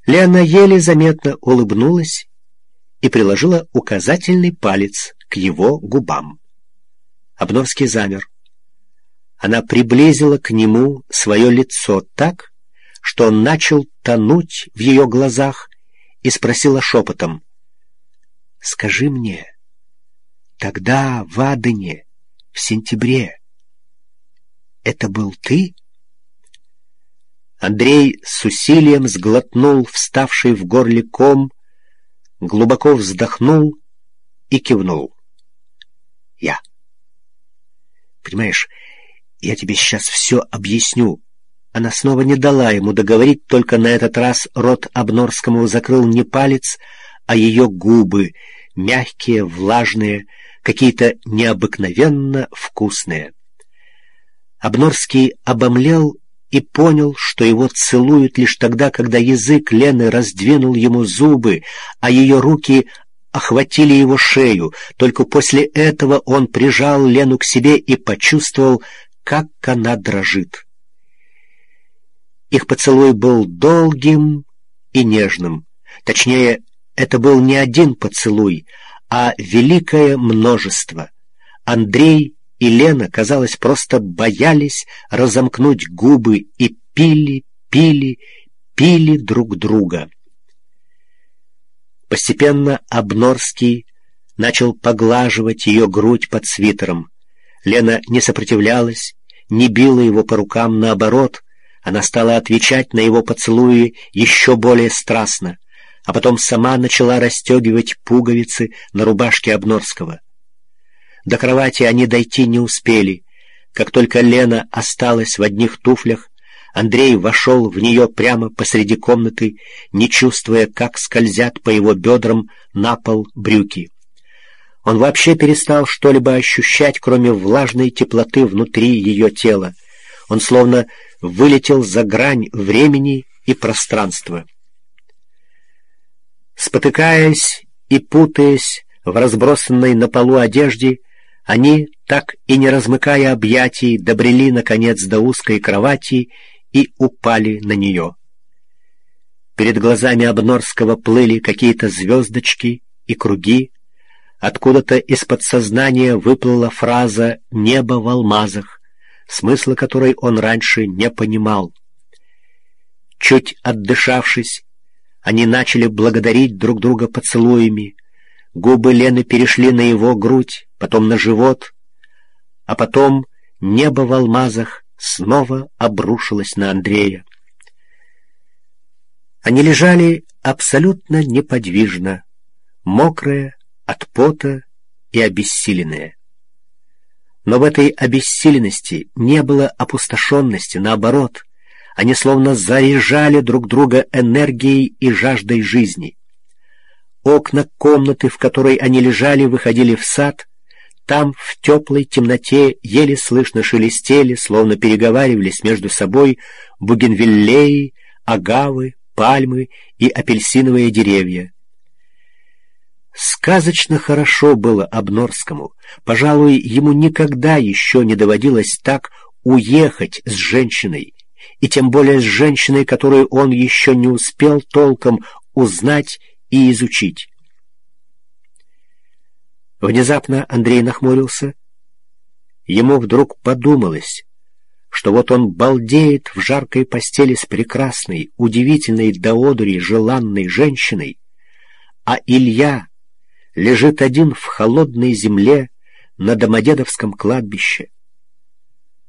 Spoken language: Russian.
Лена еле заметно улыбнулась и приложила указательный палец к его губам. Обнорский замер. Она приблизила к нему свое лицо так, что он начал тонуть в ее глазах, и спросила шепотом: «Скажи мне, тогда в Адене, в сентябре, это был ты?» Андрей с усилием сглотнул вставший в горле ком, глубоко вздохнул и кивнул. «Я. Понимаешь, я тебе сейчас все объясню». Она снова не дала ему договорить, только на этот раз рот Обнорскому закрыл не палец, а ее губы, мягкие, влажные, какие-то необыкновенно вкусные. Обнорский обомлел и понял, что его целуют лишь тогда, когда язык Лены раздвинул ему зубы, а ее руки охватили его шею. Только после этого он прижал Лену к себе и почувствовал, как она дрожит. Их поцелуй был долгим и нежным. Точнее, это был не один поцелуй, а великое множество. Андрей и Лена, казалось, просто боялись разомкнуть губы и пили друг друга. Постепенно Обнорский начал поглаживать ее грудь под свитером. Лена не сопротивлялась, не била его по рукам, наоборот, она стала отвечать на его поцелуи еще более страстно, а потом сама начала расстегивать пуговицы на рубашке Обнорского. До кровати они дойти не успели. Как только Лена осталась в одних туфлях, Андрей вошел в нее прямо посреди комнаты, не чувствуя, как скользят по его бедрам на пол брюки. Он вообще перестал что-либо ощущать, кроме влажной теплоты внутри ее тела. Он словно вылетел за грань времени и пространства. Спотыкаясь и путаясь в разбросанной на полу одежде, они, так и не размыкая объятий, добрели, наконец, до узкой кровати и упали на нее. Перед глазами Обнорского плыли какие-то звездочки и круги. Откуда-то из подсознания выплыла фраза «небо в алмазах», смысла которой он раньше не понимал. Чуть отдышавшись, они начали благодарить друг друга поцелуями. Губы Лены перешли на его грудь, потом на живот, а потом небо в алмазах снова обрушилось на Андрея. Они лежали абсолютно неподвижно, мокрые от пота и обессиленные. Но в этой обессиленности не было опустошенности, наоборот, они словно заряжали друг друга энергией и жаждой жизни. Окна комнаты, в которой они лежали, выходили в сад. Там в теплой темноте еле слышно шелестели, словно переговаривались между собой бугенвиллеи, агавы, пальмы и апельсиновые деревья. Сказочно хорошо было Обнорскому. Пожалуй, ему никогда еще не доводилось так уехать с женщиной, и тем более с женщиной, которую он еще не успел толком узнать и изучить. Внезапно Андрей нахмурился. Ему вдруг подумалось, что вот он балдеет в жаркой постели с прекрасной, удивительной до одури желанной женщиной, а Илья лежит один в холодной земле на Домодедовском кладбище.